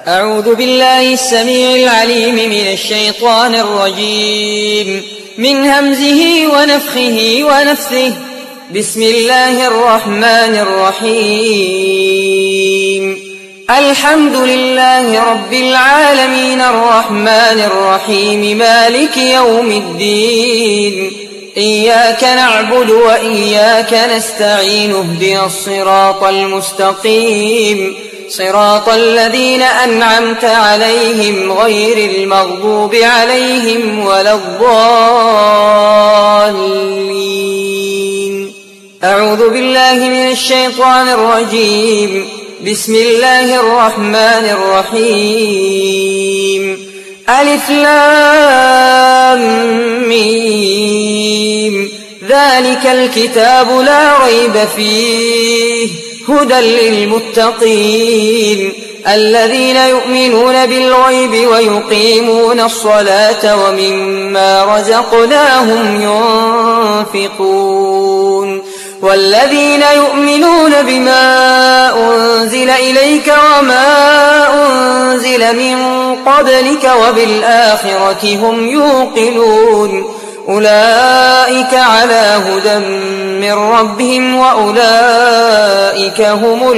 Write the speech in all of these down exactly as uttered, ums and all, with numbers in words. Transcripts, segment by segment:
أعوذ بالله السميع العليم من الشيطان الرجيم من همزه ونفخه ونفثه. بسم الله الرحمن الرحيم. الحمد لله رب العالمين الرحمن الرحيم مالك يوم الدين. إياك نعبد وإياك نستعين اهدنا الصراط المستقيم صراط الذين أنعمت عليهم غير المغضوب عليهم ولا الضالين. أعوذ بالله من الشيطان الرجيم. بسم الله الرحمن الرحيم. ألف لام ميم. ذلك الكتاب لا ريب فيه هدى للمتقين الذين يؤمنون بالغيب ويقيمون الصلاة ومما رزقناهم ينفقون والذين يؤمنون بما أنزل إليك وما أنزل من قبلك وبالآخرة هم يوقنون أولئك على هدى من ربهم وأولئك هم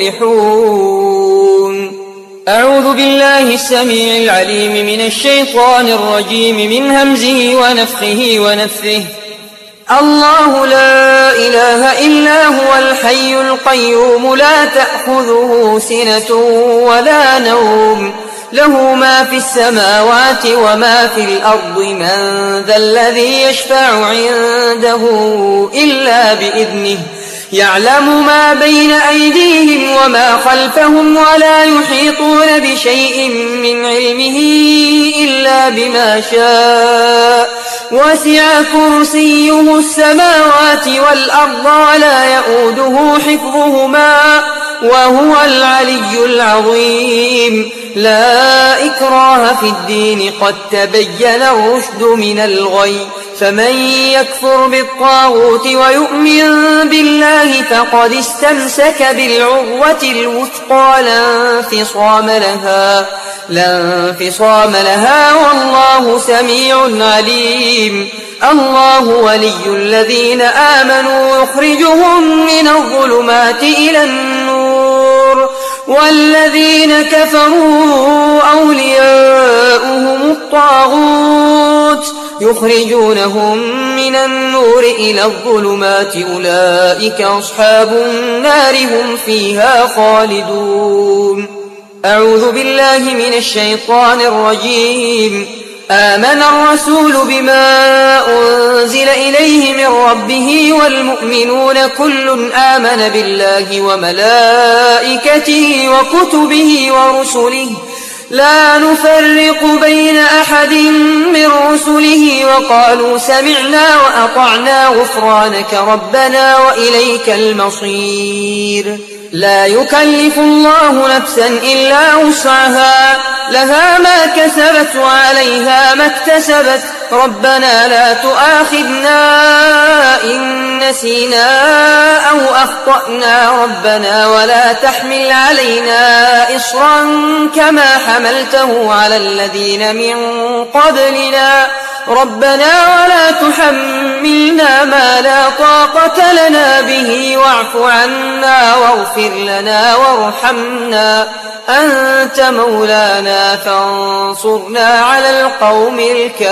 المفلحون. أعوذ بالله السميع العليم من الشيطان الرجيم من همزه ونفخه ونفثه. الله لا إله إلا هو الحي القيوم لا تأخذه سنة ولا نوم له ما في السماوات وما في الأرض من ذا الذي يشفع عنده إلا بإذنه يعلم ما بين أيديهم وما خلفهم ولا يحيطون بشيء من علمه إلا بما شاء وسع كرسيه السماوات والأرض ولا يؤوده حفظهما وهو العلي العظيم. لا إكراه في الدين قد تبين الرشد من الغي فمن يكفر بالطاغوت ويؤمن بالله فقد استمسك بالعروة الوثقى لا انفصام لها لا انفصام لها والله سميع عليم. الله ولي الذين آمنوا يخرجهم من الظلمات إلى النور والذين كفروا أولياؤهم الطاغوت يخرجونهم من النور إلى الظلمات أولئك أصحاب النار هم فيها خالدون. أعوذ بالله من الشيطان الرجيم. آمن الرسول بما أنزل إليه من ربه والمؤمنون كل آمن بالله وملائكته وكتبه ورسله لا نفرق بين أحد من رسله وقالوا سمعنا وأطعنا غفرانك ربنا وإليك المصير. لا يكلف الله نفسا إلا وسعها لها ما كسبت وعليها ما اكتسبت ربنا لا تؤاخذنا إن نسينا أو أخطأنا ربنا ولا تحمل علينا إصرا كما حملته على الذين من قبلنا ربنا ولا تحملنا ما لا طاقة لنا به واعف عنا واغفر لنا وارحمنا أنت مولانا فانصرنا على القوم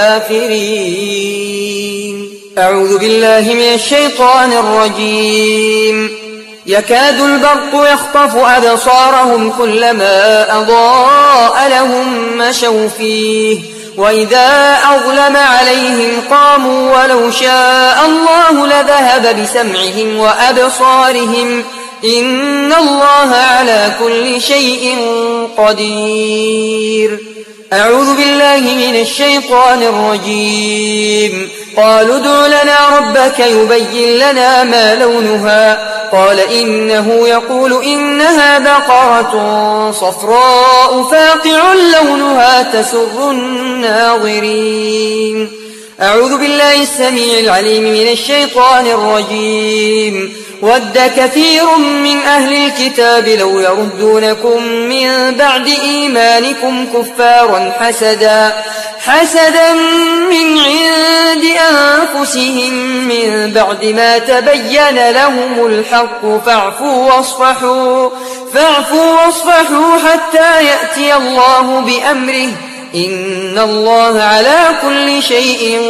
الكافرين. أعوذ بالله من الشيطان الرجيم. يكاد البرق يخطف أبصارهم كلما أضاء لهم مشوا فيه وإذا أظلم عليهم قاموا ولو شاء الله لذهب بسمعهم وأبصارهم إن الله على كل شيء قدير. أعوذ بالله من الشيطان الرجيم. قالوا ادع لنا ربك يبين لنا ما لونها قال إنه يقول إنها بقرة صفراء فاقع لونها تسر الناظرين. أعوذ بالله السميع العليم من الشيطان الرجيم. ود كثير من أهل الكتاب لو يردونكم من بعد إيمانكم كفارا حسدا حسدا من عند أنفسهم من بعد ما تبين لهم الحق فاعفوا واصفحوا فاعفوا واصفحوا حتى يأتي الله بأمره إن الله على كل شيء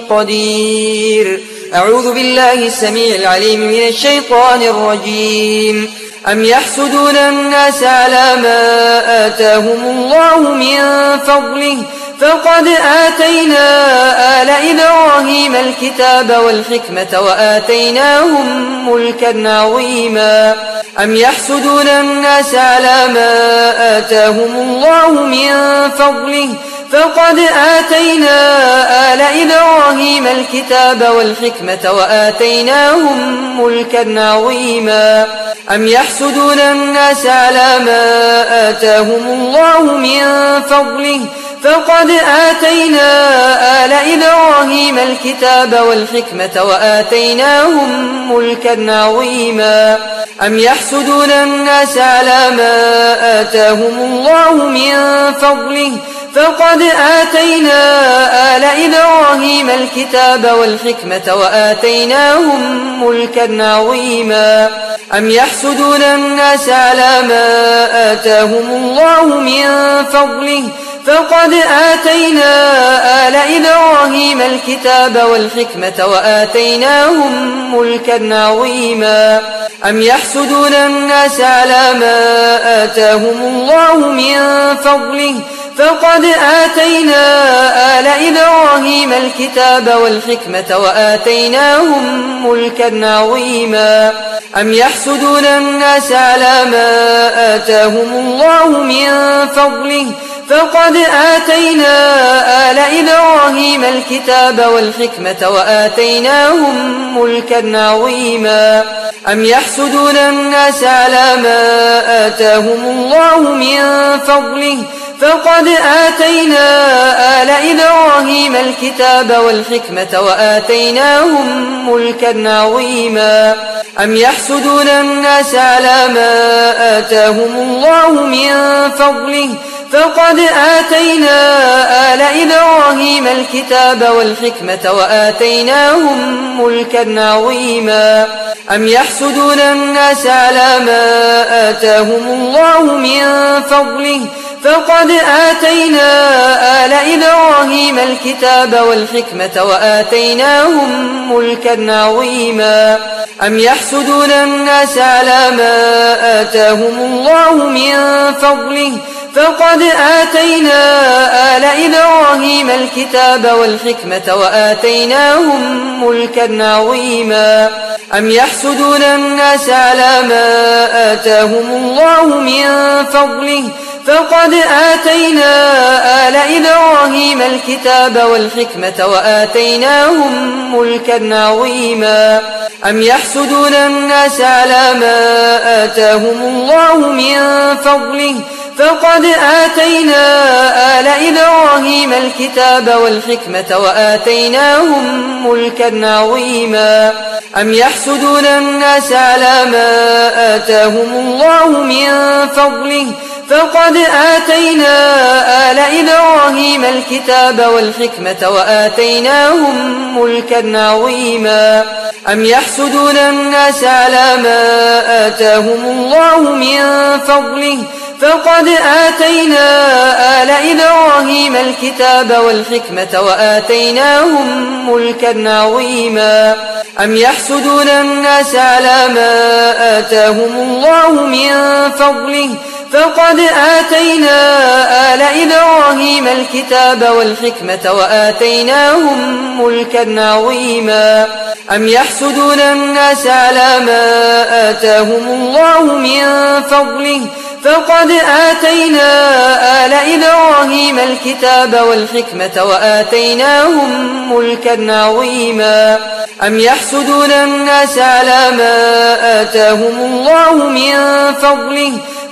قدير. أعوذ بالله السميع العليم من الشيطان الرجيم. أم يحسدون الناس على ما آتاهم الله من فضله فقد آتينا آل إبراهيم الكتاب والحكمة وآتيناهم ملكا عظيما. أم يحسدون الناس على ما آتاهم الله من فضله فقد آتينا آل إبراهيم الكتاب والحكمة وآتيناهم ملكا عظيما. أم يحسدون الناس على ما آتاهم الله من فضله فقد آتينا آل إبراهيم الكتاب والحكمة وآتيناهم ملكا عظيما. أم يحسدون الناس على ما آتاهم الله من فضله فقد آتينا آل إبراهيم الكتاب والحكمة وآتيناهم ملكا عظيما. أم يحسدون الناس على ما آتاهم الله من فضله فقد آتينا آل إبراهيم الكتاب والحكمة وآتيناهم ملكا عظيما. أم يحسدون الناس على ما آتاهم الله من فضله فقد آتينا آل إبراهيم الكتاب والحكمة وآتيناهم ملكا عظيما. أم يحسدون الناس على ما آتاهم الله من فضله فقد آتينا آل إبراهيم الكتاب والحكمة وآتيناهم ملكا عظيما. أم يحسدون الناس على ما آتاهم الله من فضله فقد آتينا آل إبراهيم الكتاب والحكمة وآتيناهم ملكا عظيما. أم يحسدون الناس على ما آتاهم الله من فضله فقد آتينا آل إبراهيم الكتاب والحكمة وآتيناهم ملكا عظيما. أم يحسدون الناس على ما آتاهم الله من فضله فقد آتينا آل إبراهيم الكتاب والحكمة وآتيناهم ملكا عظيما. أم يحسدون الناس على ما آتاهم الله من فضله فقد آتينا آل إبراهيم الكتاب والحكمة وآتيناهم ملكا عظيما. أم يحسدون الناس على ما آتاهم الله من فضله فقد آتينا آل إبراهيم الكتاب والحكمة وآتيناهم ملكا عظيما. أم يحسدون الناس على ما آتاهم الله من فضله فقد آتينا آل إبراهيم الكتاب والحكمة وآتيناهم ملكا عظيما. أم يحسدون الناس على ما آتاهم الله من فضله فقد آتينا آل إبراهيم الكتاب والحكمة وآتيناهم ملكا عظيما. أم يحسدون الناس على ما آتاهم الله من فضله فقد آتينا آل إبراهيم الكتاب والحكمة وآتيناهم ملكا عظيما. أم يحسدون الناس على ما آتاهم الله من فضله فقد آتينا آل إبراهيم الكتاب والحكمة وآتيناهم ملكا عظيما. أم يحسدون الناس على ما آتاهم الله من فضله فقد آتينا آل إبراهيم الكتاب والحكمة وآتيناهم ملكا عظيما. أم يحسدون الناس على ما آتاهم الله من فضله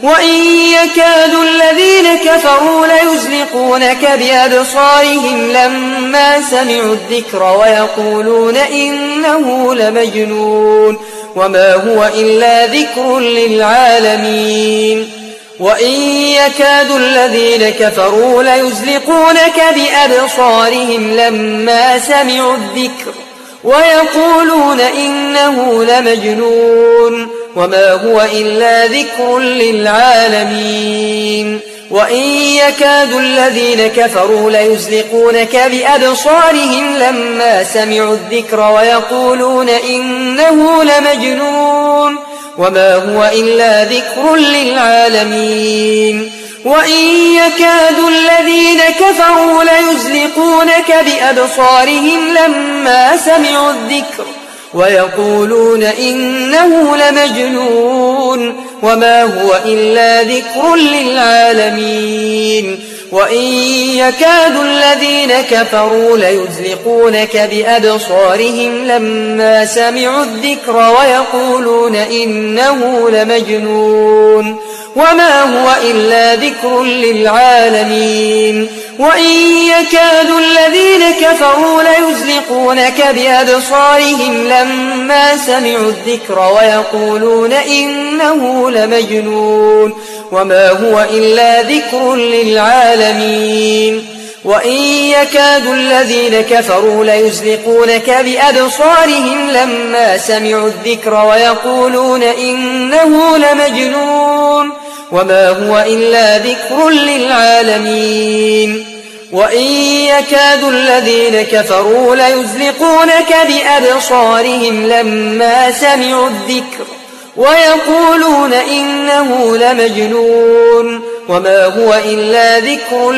وإن يكاد الذين كفروا ليزلقونك بأبصارهم لما سمعوا الذكر ويقولون إنه لمجنون وما هو إلا ذكر للعالمين وإن يكاد الذين كفروا ليزلقونك بأبصارهم لما سمعوا الذكر ويقولون إنه لمجنون وما هو إلا ذكر للعالمين وإن يكاد الذين كفروا ليزلقونك بأبصارهم لما سمعوا الذكر ويقولون إنه لمجنون وما هو إلا ذكر للعالمين وإن يكاد الذين كفروا ليزلقونك بأبصارهم لما سمعوا الذكر ويقولون إنه لمجنون وما هو إلا ذكر للعالمين وإن يكاد الذين كفروا ليزلقونك بأبصارهم لما سمعوا الذكر ويقولون إنه لمجنون وما هو إلا ذكر للعالمين وإن يكاد الذين كفروا ليزلقونك بأبصارهم لما سمعوا الذكر ويقولون إنه لمجنون وما هو إلا ذكر للعالمين وإن يكاد الذين كفروا ليزلقونك بأبصارهم لما سمعوا الذكر ويقولون إنه لمجنون وما هو إلا ذكر للعالمين وإن يكاد الذين كفروا ليزلقونك بأبصارهم لما سمعوا الذكر ويقولون إنه لمجنون وما هو إلا ذكر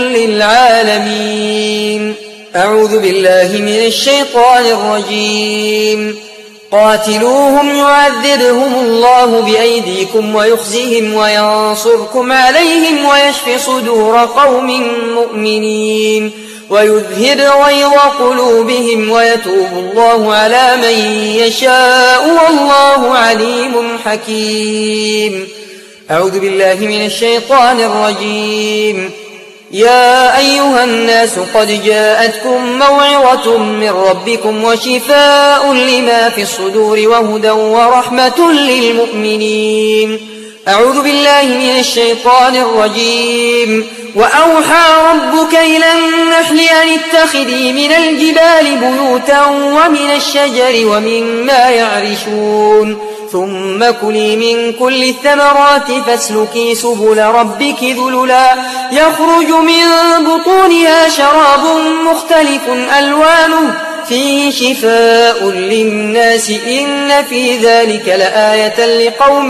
للعالمين أعوذ بالله من الشيطان الرجيم قاتلوهم يعذبهم الله بأيديكم ويخزهم وينصركم عليهم ويشف صدور قوم مؤمنين ويذهب غيظ قلوبهم ويتوب الله على من يشاء والله عليم حكيم أعوذ بالله من الشيطان الرجيم يا أيها الناس قد جاءتكم موعظة من ربكم وشفاء لما في الصدور وهدى ورحمة للمؤمنين أعوذ بالله من الشيطان الرجيم وأوحى ربك إلى النحل أن اتخذي من الجبال بيوتا ومن الشجر ومما يعرشون ثم كلي من كل الثمرات فاسلكي سبل ربك ذللا يخرج من بطونها شراب مختلف ألوانه فيه شفاء للناس إن في ذلك لآية لقوم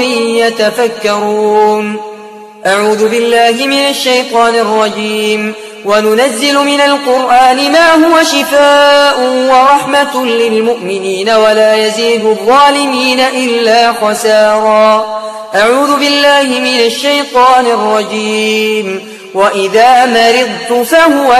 يتفكرون أعوذ بالله من الشيطان الرجيم وننزل من القرآن ما هو شفاء ورحمة للمؤمنين ولا يزيد الظالمين إلا خسارا أعوذ بالله من الشيطان الرجيم وإذا مرضت فهو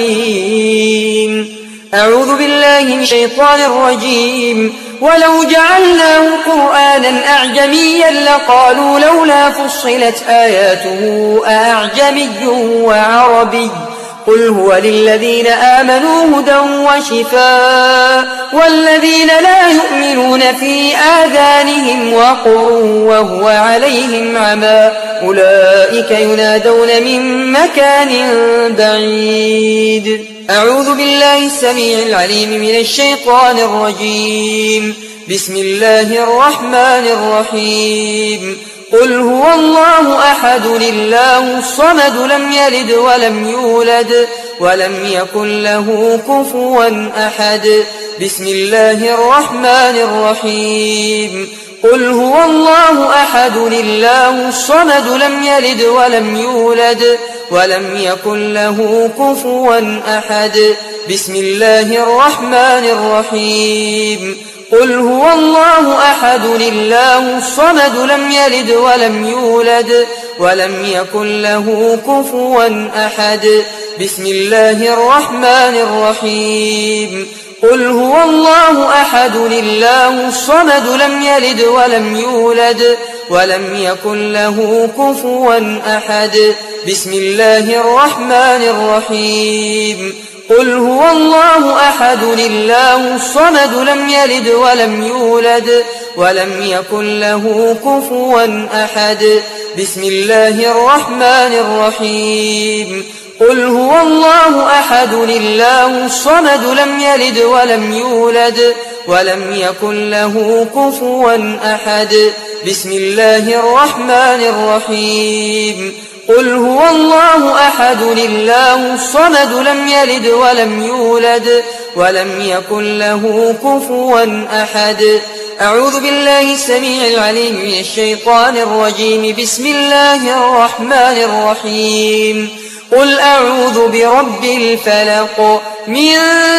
يشفين أعوذ بالله من الشيطان الرجيم ولو جعلناه قرآنا أعجميا لقالوا لولا فصلت آياته أعجمي وعربي قل هو للذين آمنوا هدى وشفاء والذين لا يؤمنون في آذانهم وقر وهو عليهم عمى أولئك ينادون من مكان بعيد أعوذ بالله السميع العليم من الشيطان الرجيم بسم الله الرحمن الرحيم قل هو الله أحد الله الصمد لم يلد ولم يولد ولم يكن له كفوا أحد بسم الله الرحمن الرحيم قل هو الله أحد الله الصمد لم يلد ولم يولد ولم يكن له كفوا أحد بسم الله الرحمن الرحيم قل هو الله أحد الله الصمد لم يلد ولم يولد ولم يكن له كفوا أحد بسم الله الرحمن الرحيم قل هو الله أحد الله الصمد لم يلد ولم يولد ولم يكن له كفوا أحد. بسم الله الرحمن الرحيم. قل هو الله أحد الله الصمد لم يلد ولم يولد ولم يكن له كفوا أحد. بسم الله الرحمن الرحيم. قل هو الله أحد الله الصمد لم يلد ولم يولد ولم يكن له كفوا أحد. بسم الله الرحمن الرحيم. قل هو الله أحد الله الصمد لم يلد ولم يولد ولم يكن له كفوا أحد. أعوذ بالله السميع العليم من الشيطان الرجيم. بسم الله الرحمن الرحيم. قل أعوذ برب الفلق من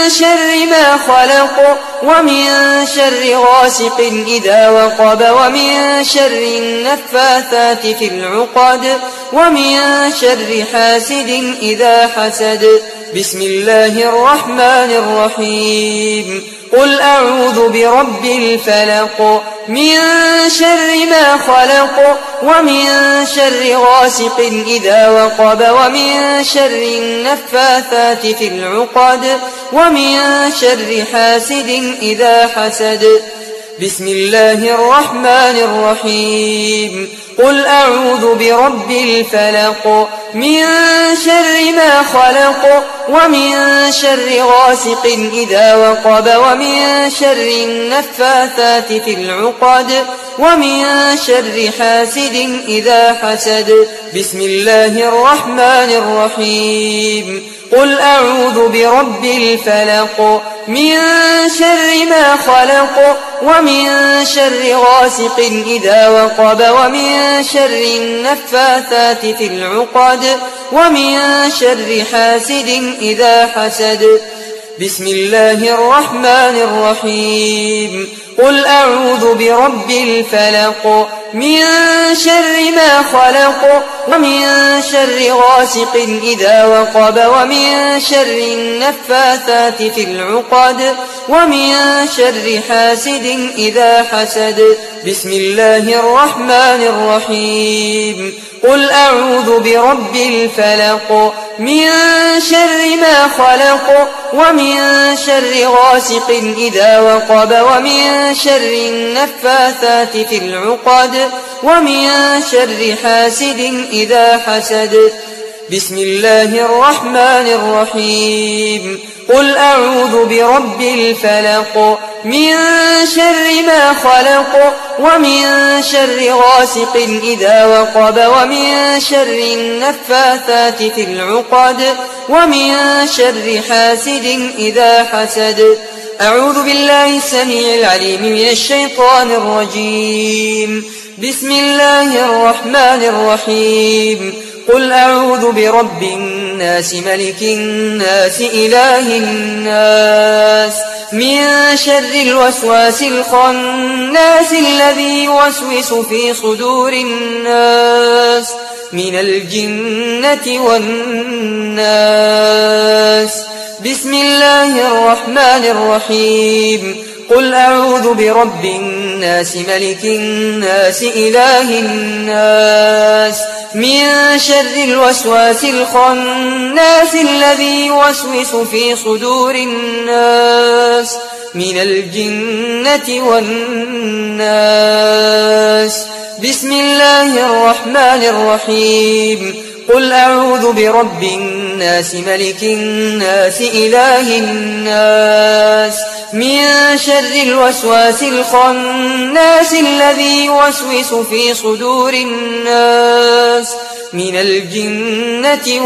شر ما خلق ومن شر غاسق إذا وقب ومن شر النفاثات في العقد ومن شر حاسد إذا حسد. بسم الله الرحمن الرحيم. قل أعوذ برب الفلق من شر ما خلق ومن شر غاسق إذا وقب ومن شر النفاثات في العقد ومن شر حاسد إذا حسد. بسم الله الرحمن الرحيم. قل أعوذ برب الفلق من شر ما خلق ومن شر غاسق إذا وقب ومن شر النفاثات في العقد ومن شر حاسد إذا حسد. بسم الله الرحمن الرحيم. قل أعوذ برب الفلق من شر ما خلق ومن شر غاسق إذا وقب ومن شر النفاثات في العقد ومن شر حاسد إذا حسد. بسم الله الرحمن الرحيم. قل أعوذ برب الفلق من شر ما خلق ومن شر غاسق إذا وقب ومن شر النفاثات في العقد ومن شر حاسد إذا حسد. بسم الله الرحمن الرحيم. قل أعوذ برب الفلق من شر ما خلق ومن شر غاسق إذا وقب ومن شر النفاثات في العقد ومن شر حاسد إذا حسد. بسم الله الرحمن الرحيم. قل أعوذ برب الفلق من شر ما خلق ومن شر غاسق إذا وقب ومن شر النفاثات في العقد ومن شر حاسد إذا حسد. أعوذ بالله السميع العليم من الشيطان الرجيم. بسم الله الرحمن الرحيم. قل أعوذ برب الناس ملك الناس إله الناس من شر الوسواس الخناس الذي يوسوس في صدور الناس من الجنة والناس. بسم الله الرحمن الرحيم. قل أعوذ برب الناس ملك الناس إله الناس من شر الوسواس الخناس الذي يوسوس في صدور الناس من الجنة والناس. بسم الله الرحمن الرحيم. قل أعوذ برب الناس ملك الناس إله الناس من شر الوسواس الخناس الذي يوسوس في صدور الناس من الجنة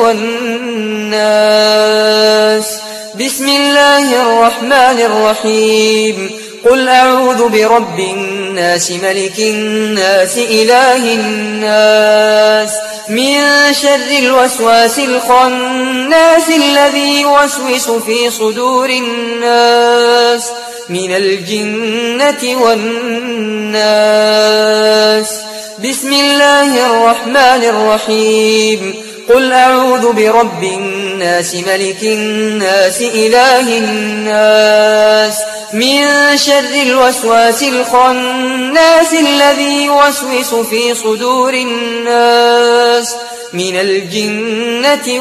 والناس. بسم الله الرحمن الرحيم. قل أعوذ برب الناس ملك الناس إله الناس من شر الوسواس الخناس الذي يوسوس في صدور الناس من الجنة والناس. بسم الله الرحمن الرحيم. قل أعوذ برب الناس ملك الناس إله الناس من شر الوسواس الخناس الذي يوسوس في صدور الناس من الجنة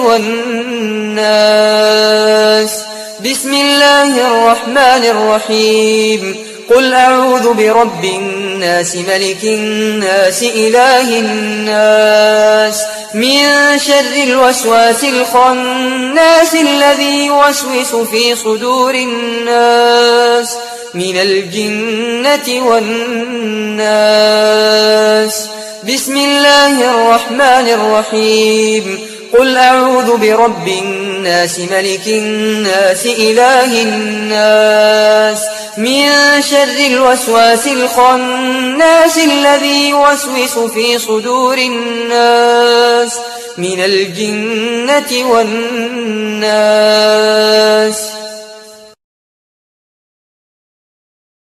والناس. بسم الله الرحمن الرحيم. قل أعوذ برب الناس ملك الناس إله الناس من شر الوسواس الخناس الذي يوسوس في صدور الناس من الجنة والناس. بسم الله الرحمن الرحيم. قل أعوذ برب الناس ملك الناس إله الناس من شر الوسواس الخناس الذي يوسوس في صدور الناس من الجنة والناس.